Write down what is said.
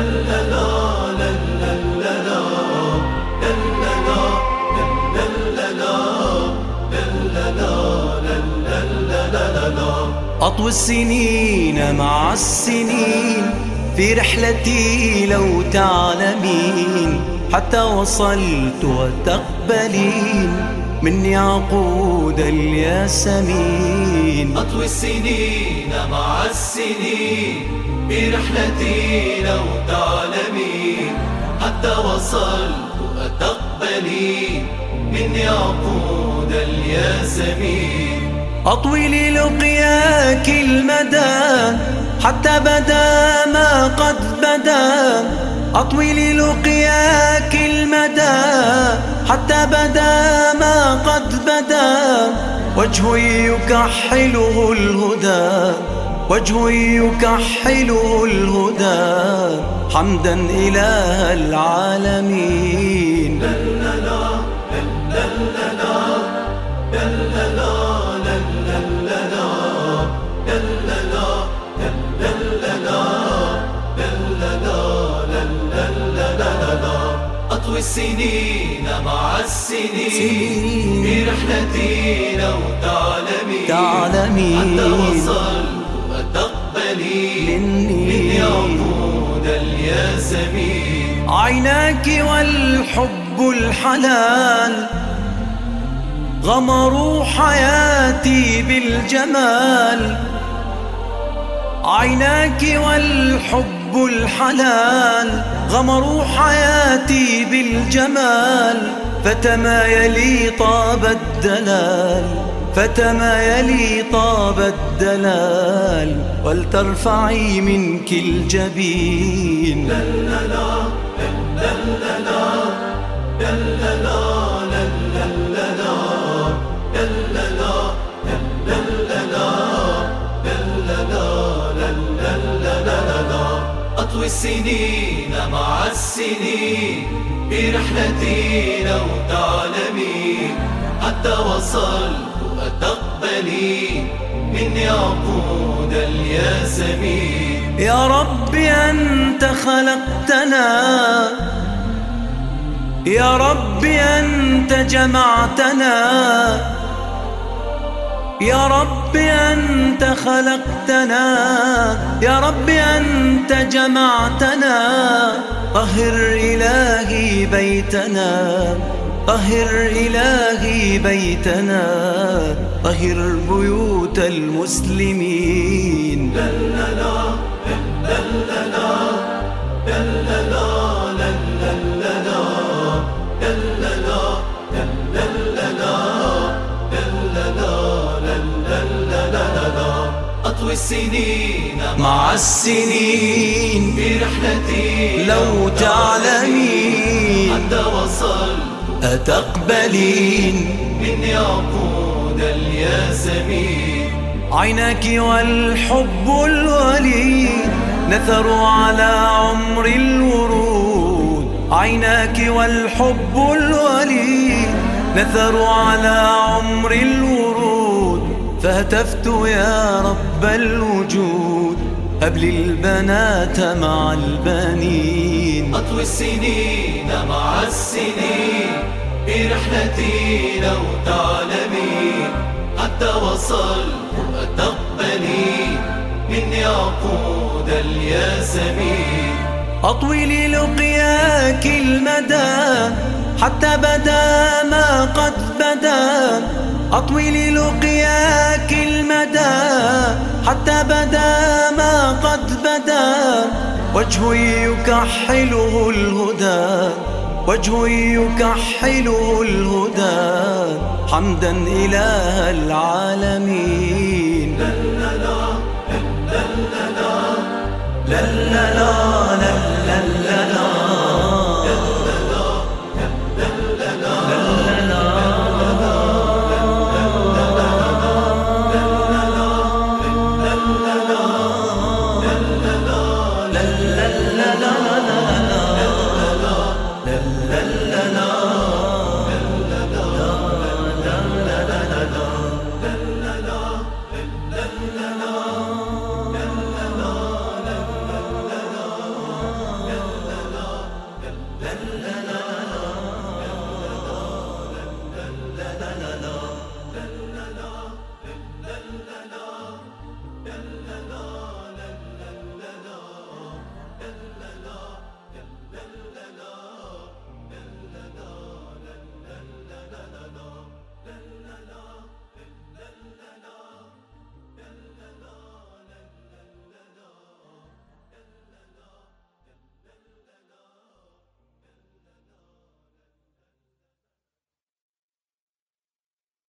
أطوي السنين مع السنين في رحلتي لو تعلمين، حتى وصلت وتقبلين مني عقود الياسمين. أطوي السنين مع السنين في رحلتي لو تعلمين، حتى وصلت وتقبلين مني عقود الياسمين. أطوي للقياك المدى حتى بدا ما قد بدا، أطوي للقياك المدى حتى بدا ما قد بدا. وجه يكحله الهدى، وجه يكحله الهدى، حمدا إله العالمين. أطوي السنين مع السنين في رحلتي لو تعلمين، حتى وصلت وتقبلين مني عقود الياسمين. عيناك والحب الحلال غمروا حياتي بالجمال، عيناك والحب الحلال غمروا حياتي بالجمال. فتمايلي طاب الدلال، فتمايلي طاب الدلال، ولترفعي منك الجبين. أطوي السنين مع السنين في رحلتي لو تعلمين، حتى وصلت وتقبلين مني عقود الياسمين. يا رب أنت خلقتنا، يا رب أنت جمعتنا، يا رب أنت خلقتنا، يا رب أنت جمعتنا. طهر إلهي بيتنا، طهر إلهي بيتنا، طهر بيوت المسلمين. أطوي السنين مع السنين في رحلتي لو تعلمين، حتى وصلت أتقبلين مني عقود الياسمين. عيناك والحب الوليد نثروا على عمر الورود، عيناك والحب الوليد نثروا على عمر الورود. فهتفت يا رب الوجود هب لي البنات مع البنين. أطوي السنين مع السنين في رحلتي لو تعلمين، حتى وصلت وتقبلين مني عقود الياسمين. أطوي للقياك المدى حتى بدا ما قد بدا، أطوي للقياك المدى حتى بدا ما قد بدا. وجه يكحله الهدى، وجه يكحله الهدى، حمدا إله العالمين. لا